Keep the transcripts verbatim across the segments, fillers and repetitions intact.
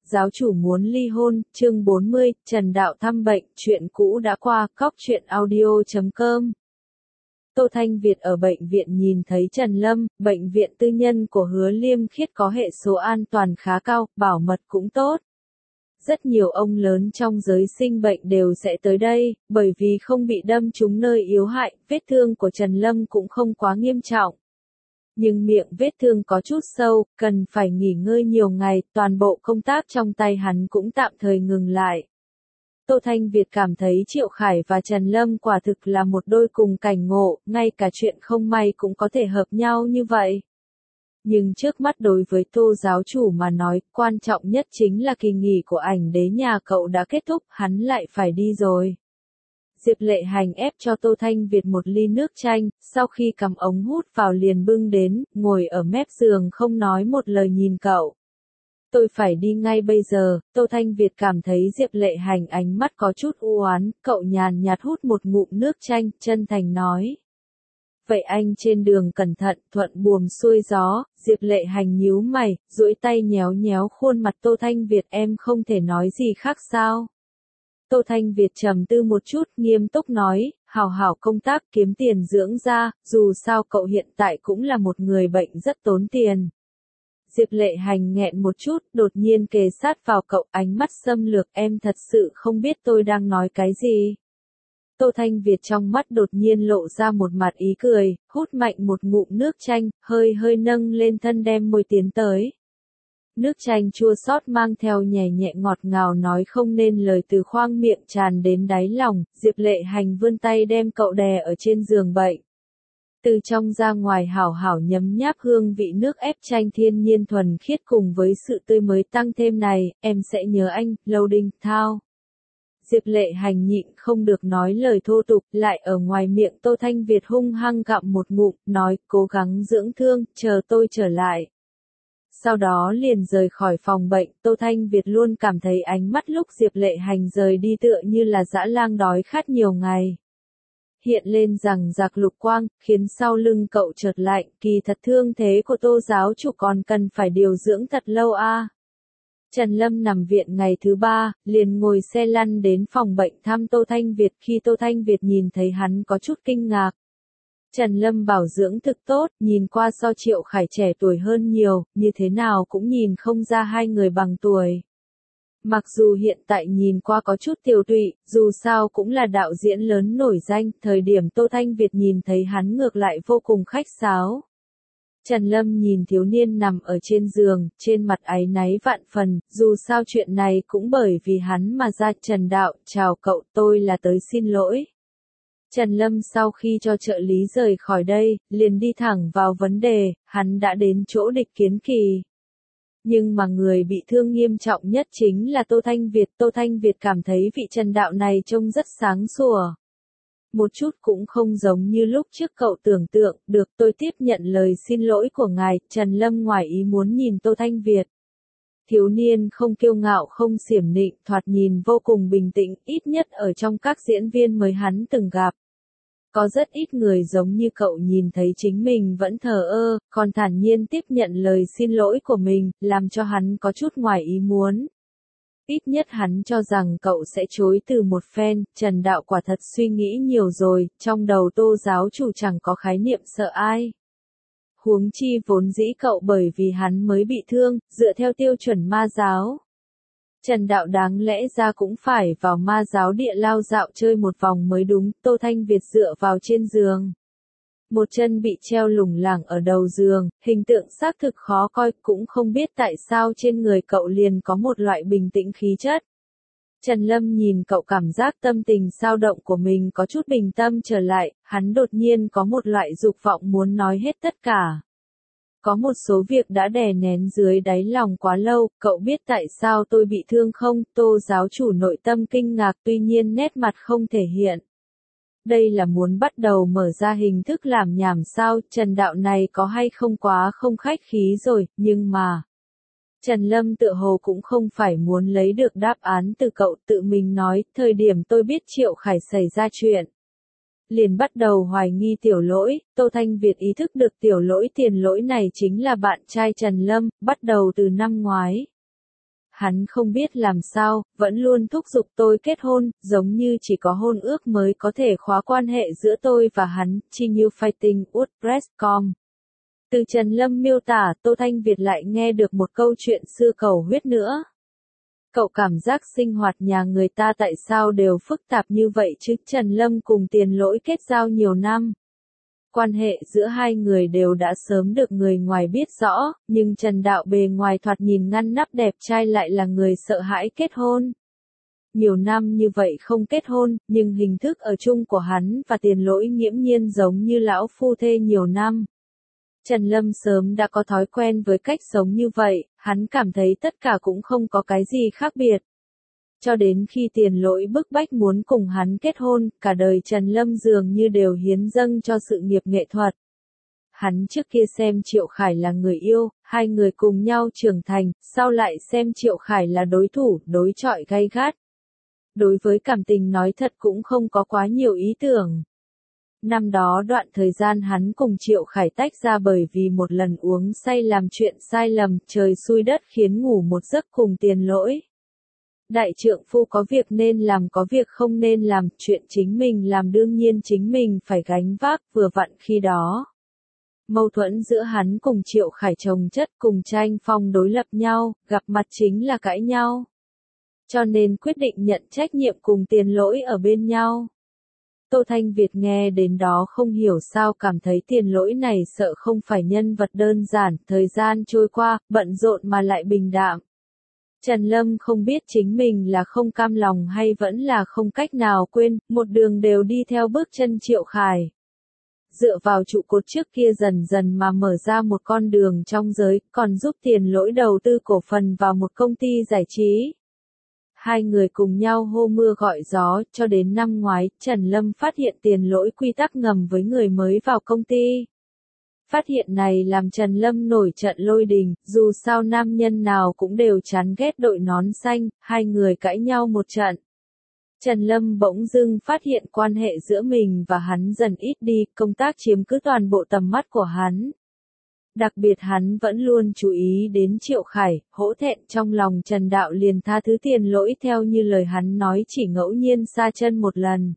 giáo chủ muốn ly hôn, chương bốn mươi, Trần Đạo thăm bệnh, chuyện cũ đã qua, cóc truyện audio chấm com. Tô Thanh Việt ở bệnh viện nhìn thấy Trần Lâm, bệnh viện tư nhân của Hứa Liêm Khiết có hệ số an toàn khá cao, bảo mật cũng tốt. Rất nhiều ông lớn trong giới sinh bệnh đều sẽ tới đây, bởi vì không bị đâm trúng nơi yếu hại, vết thương của Trần Lâm cũng không quá nghiêm trọng. Nhưng miệng vết thương có chút sâu, cần phải nghỉ ngơi nhiều ngày, toàn bộ công tác trong tay hắn cũng tạm thời ngừng lại. Tô Thanh Việt cảm thấy Triệu Khải và Trần Lâm quả thực là một đôi cùng cảnh ngộ, ngay cả chuyện không may cũng có thể hợp nhau như vậy. Nhưng trước mắt đối với Tô giáo chủ mà nói, quan trọng nhất chính là kỳ nghỉ của ảnh đế nhà cậu đã kết thúc, hắn lại phải đi rồi. Diệp Lệ Hành ép cho Tô Thanh Việt một ly nước chanh, sau khi cầm ống hút vào liền bưng đến, ngồi ở mép giường không nói một lời nhìn cậu. Tôi phải đi ngay bây giờ, Tô Thanh Việt cảm thấy Diệp Lệ Hành ánh mắt có chút u oán, cậu nhàn nhạt hút một ngụm nước chanh, chân thành nói. Vậy anh trên đường cẩn thận, thuận buồm xuôi gió, Diệp Lệ Hành nhíu mày, duỗi tay nhéo nhéo khuôn mặt Tô Thanh Việt, em không thể nói gì khác sao? Tô Thanh Việt trầm tư một chút, nghiêm túc nói, hào hảo công tác kiếm tiền dưỡng ra, dù sao cậu hiện tại cũng là một người bệnh rất tốn tiền. Diệp Lệ Hành nghẹn một chút, đột nhiên kề sát vào cậu, ánh mắt xâm lược, em thật sự không biết tôi đang nói cái gì. Tô Thanh Việt trong mắt đột nhiên lộ ra một mặt ý cười, hút mạnh một ngụm nước chanh, hơi hơi nâng lên thân đem môi tiến tới. Nước chanh chua xót mang theo nhẹ nhẹ ngọt ngào nói không nên lời từ khoang miệng tràn đến đáy lòng, Diệp Lệ Hành vươn tay đem cậu đè ở trên giường bệnh. Từ trong ra ngoài hảo hảo nhấm nháp hương vị nước ép chanh thiên nhiên thuần khiết cùng với sự tươi mới tăng thêm này, em sẽ nhớ anh, Lâu Đinh, Thao. Diệp Lệ Hành nhịn không được nói lời thô tục, lại ở ngoài miệng Tô Thanh Việt hung hăng gặm một ngụm, nói cố gắng dưỡng thương, chờ tôi trở lại. Sau đó liền rời khỏi phòng bệnh, Tô Thanh Việt luôn cảm thấy ánh mắt lúc Diệp Lệ Hành rời đi tựa như là dã lang đói khát nhiều ngày. Hiện lên rằng giặc lục quang, khiến sau lưng cậu chợt lạnh, kỳ thật thương thế của Tô giáo chủ còn cần phải điều dưỡng thật lâu a. À. Trần Lâm nằm viện ngày thứ ba, liền ngồi xe lăn đến phòng bệnh thăm Tô Thanh Việt, khi Tô Thanh Việt nhìn thấy hắn có chút kinh ngạc. Trần Lâm bảo dưỡng thực tốt, nhìn qua so Triệu Khải trẻ tuổi hơn nhiều, như thế nào cũng nhìn không ra hai người bằng tuổi. Mặc dù hiện tại nhìn qua có chút tiều tụy, dù sao cũng là đạo diễn lớn nổi danh, thời điểm Tô Thanh Việt nhìn thấy hắn ngược lại vô cùng khách sáo. Trần Lâm nhìn thiếu niên nằm ở trên giường, trên mặt áy náy vạn phần, dù sao chuyện này cũng bởi vì hắn mà ra. Trần Đạo, chào cậu, tôi là tới xin lỗi. Trần Lâm sau khi cho trợ lý rời khỏi đây, liền đi thẳng vào vấn đề, hắn đã đến chỗ địch kiến kỳ. Nhưng mà người bị thương nghiêm trọng nhất chính là Tô Thanh Việt. Tô Thanh Việt cảm thấy vị Trần Đạo này trông rất sáng sủa. Một chút cũng không giống như lúc trước cậu tưởng tượng, được tôi tiếp nhận lời xin lỗi của ngài, Trần Lâm ngoài ý muốn nhìn Tô Thanh Việt. Thiếu niên không kiêu ngạo không xiểm nịnh, thoạt nhìn vô cùng bình tĩnh, ít nhất ở trong các diễn viên mới hắn từng gặp. Có rất ít người giống như cậu nhìn thấy chính mình vẫn thờ ơ, còn thản nhiên tiếp nhận lời xin lỗi của mình, làm cho hắn có chút ngoài ý muốn. Ít nhất hắn cho rằng cậu sẽ chối từ một phen, Trần Đạo quả thật suy nghĩ nhiều rồi, trong đầu Tô giáo chủ chẳng có khái niệm sợ ai. Huống chi vốn dĩ cậu bởi vì hắn mới bị thương, dựa theo tiêu chuẩn ma giáo. Trần Đạo đáng lẽ ra cũng phải vào ma giáo địa lao dạo chơi một vòng mới đúng, Tô Thanh Việt dựa vào trên giường. Một chân bị treo lủng lẳng ở đầu giường, hình tượng xác thực khó coi, cũng không biết tại sao trên người cậu liền có một loại bình tĩnh khí chất. Trần Lâm nhìn cậu cảm giác tâm tình dao động của mình có chút bình tâm trở lại, hắn đột nhiên có một loại dục vọng muốn nói hết tất cả. Có một số việc đã đè nén dưới đáy lòng quá lâu, cậu biết tại sao tôi bị thương không? Tô giáo chủ nội tâm kinh ngạc tuy nhiên nét mặt không thể hiện. Đây là muốn bắt đầu mở ra hình thức làm nhảm sao, Trần Đạo này có hay không quá không khách khí rồi, nhưng mà... Trần Lâm tự hồ cũng không phải muốn lấy được đáp án từ cậu, tự mình nói, thời điểm tôi biết Triệu Khải xảy ra chuyện. Liền bắt đầu hoài nghi Tiểu Lỗi, Tô Thanh Việt ý thức được Tiểu Lỗi tiền lỗi này chính là bạn trai Trần Lâm, bắt đầu từ năm ngoái. hắn không biết làm sao, vẫn luôn thúc giục tôi kết hôn, giống như chỉ có hôn ước mới có thể khóa quan hệ giữa tôi và hắn, chi như fighting WordPress chấm com. Từ Trần Lâm miêu tả, Tô Thanh Việt lại nghe được một câu chuyện xưa cầu huyết nữa. Cậu cảm giác sinh hoạt nhà người ta tại sao đều phức tạp như vậy chứ? Trần Lâm cùng Tiền Lỗi kết giao nhiều năm. Quan hệ giữa hai người đều đã sớm được người ngoài biết rõ, nhưng Trần Đạo bề ngoài thoạt nhìn ngăn nắp đẹp trai lại là người sợ hãi kết hôn. Nhiều năm như vậy không kết hôn, nhưng hình thức ở chung của hắn và Tiền Lỗi nghiễm nhiên giống như lão phu thê nhiều năm. Trần Lâm sớm đã có thói quen với cách sống như vậy, hắn cảm thấy tất cả cũng không có cái gì khác biệt. Cho đến khi Tiền Lỗi bức bách muốn cùng hắn kết hôn, cả đời Trần Lâm dường như đều hiến dâng cho sự nghiệp nghệ thuật. Hắn trước kia xem Triệu Khải là người yêu, hai người cùng nhau trưởng thành, sau lại xem Triệu Khải là đối thủ, đối chọi gay gắt. Đối với cảm tình nói thật cũng không có quá nhiều ý tưởng. Năm đó đoạn thời gian hắn cùng Triệu Khải tách ra bởi vì một lần uống say làm chuyện sai lầm, trời xui đất khiến ngủ một giấc cùng Tiền Lỗi. Đại trượng phu có việc nên làm có việc không nên làm, chuyện chính mình làm đương nhiên chính mình phải gánh vác, vừa vặn khi đó. Mâu thuẫn giữa hắn cùng Triệu Khải chồng chất cùng tranh phong đối lập nhau, gặp mặt chính là cãi nhau. Cho nên quyết định nhận trách nhiệm cùng Tiền Lỗi ở bên nhau. Tô Thanh Việt nghe đến đó không hiểu sao cảm thấy Tiền Lỗi này sợ không phải nhân vật đơn giản, thời gian trôi qua, bận rộn mà lại bình đạm. Trần Lâm không biết chính mình là không cam lòng hay vẫn là không cách nào quên, một đường đều đi theo bước chân Triệu Khải. Dựa vào trụ cột trước kia dần dần mà mở ra một con đường trong giới, còn giúp Tiền Lỗi đầu tư cổ phần vào một công ty giải trí. Hai người cùng nhau hô mưa gọi gió, cho đến năm ngoái, Trần Lâm phát hiện Tiền Lỗi quy tắc ngầm với người mới vào công ty. Phát hiện này làm Trần Lâm nổi trận lôi đình, dù sao nam nhân nào cũng đều chán ghét đội nón xanh, hai người cãi nhau một trận. Trần Lâm bỗng dưng phát hiện quan hệ giữa mình và hắn dần ít đi, công tác chiếm cứ toàn bộ tầm mắt của hắn. Đặc biệt hắn vẫn luôn chú ý đến Triệu Khải, hổ thẹn trong lòng Trần Đạo liền tha thứ Tiền Lỗi theo như lời hắn nói chỉ ngẫu nhiên xa chân một lần.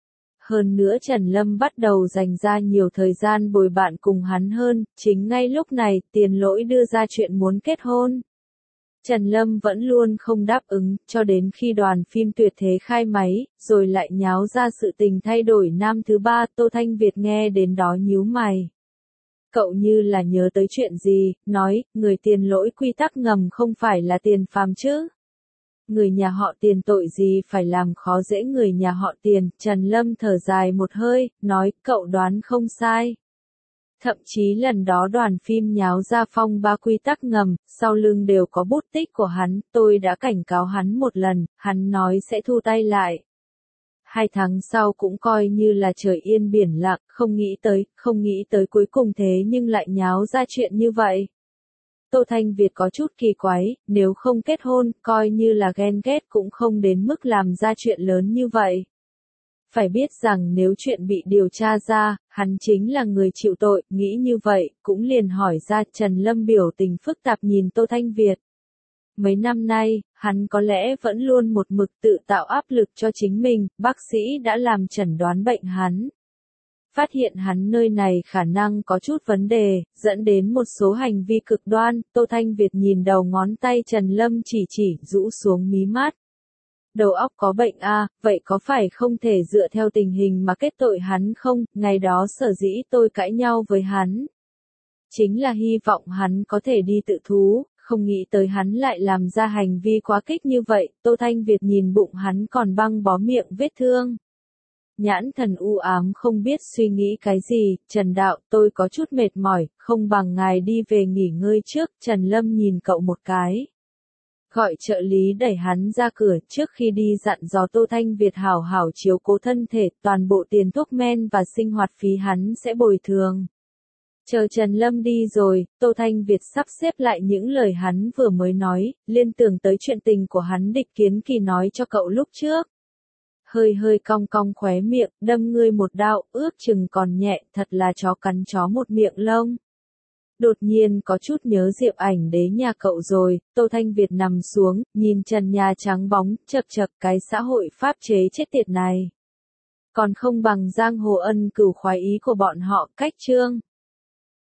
Hơn nữa Trần Lâm bắt đầu dành ra nhiều thời gian bồi bạn cùng hắn hơn, chính ngay lúc này Tiền Lỗi đưa ra chuyện muốn kết hôn. Trần Lâm vẫn luôn không đáp ứng, cho đến khi đoàn phim Tuyệt Thế khai máy, rồi lại nháo ra sự tình thay đổi nam thứ ba. Tô Thanh Việt nghe đến đó nhíu mày. Cậu như là nhớ tới chuyện gì, nói, người Tiền Lỗi quy tắc ngầm không phải là Tiền phàm chứ. Người nhà họ Tiền tội gì phải làm khó dễ người nhà họ Tiền. Trần Lâm thở dài một hơi, nói, cậu đoán không sai. Thậm chí lần đó đoàn phim nháo ra phong ba quy tắc ngầm, sau lưng đều có bút tích của hắn, tôi đã cảnh cáo hắn một lần, hắn nói sẽ thu tay lại. Hai tháng sau cũng coi như là trời yên biển lặng, không nghĩ tới, không nghĩ tới cuối cùng thế nhưng lại nháo ra chuyện như vậy. Tô Thanh Việt có chút kỳ quái, nếu không kết hôn, coi như là ghen ghét cũng không đến mức làm ra chuyện lớn như vậy. Phải biết rằng nếu chuyện bị điều tra ra, hắn chính là người chịu tội, nghĩ như vậy, cũng liền hỏi ra. Trần Lâm biểu tình phức tạp nhìn Tô Thanh Việt. Mấy năm nay, hắn có lẽ vẫn luôn một mực tự tạo áp lực cho chính mình, bác sĩ đã làm chẩn đoán bệnh hắn. Phát hiện hắn nơi này khả năng có chút vấn đề, dẫn đến một số hành vi cực đoan. Tô Thanh Việt nhìn đầu ngón tay Trần Lâm chỉ chỉ, rũ xuống mí mắt. Đầu óc có bệnh a, à, vậy có phải không thể dựa theo tình hình mà kết tội hắn không? Ngày đó sở dĩ tôi cãi nhau với hắn. Chính là hy vọng hắn có thể đi tự thú, không nghĩ tới hắn lại làm ra hành vi quá kích như vậy. Tô Thanh Việt nhìn bụng hắn còn băng bó miệng vết thương. Nhãn thần u ám không biết suy nghĩ cái gì. Trần Đạo, tôi có chút mệt mỏi, không bằng ngài đi về nghỉ ngơi trước. Trần Lâm nhìn cậu một cái. Gọi trợ lý đẩy hắn ra cửa, trước khi đi dặn dò Tô Thanh Việt hảo hảo chiếu cố thân thể, toàn bộ tiền thuốc men và sinh hoạt phí hắn sẽ bồi thường. Chờ Trần Lâm đi rồi, Tô Thanh Việt sắp xếp lại những lời hắn vừa mới nói, liên tưởng tới chuyện tình của hắn Địch Kiến Kỳ nói cho cậu lúc trước. Hơi hơi cong cong khóe miệng, đâm ngươi một đao, ước chừng còn nhẹ, thật là chó cắn chó một miệng lông. Đột nhiên có chút nhớ Diệp Ảnh Đế nhà cậu rồi. Tô Thanh Việt nằm xuống, nhìn trần nhà trắng bóng, chật chật cái xã hội pháp chế chết tiệt này. Còn không bằng giang hồ ân cửu khoái ý của bọn họ, cách chương.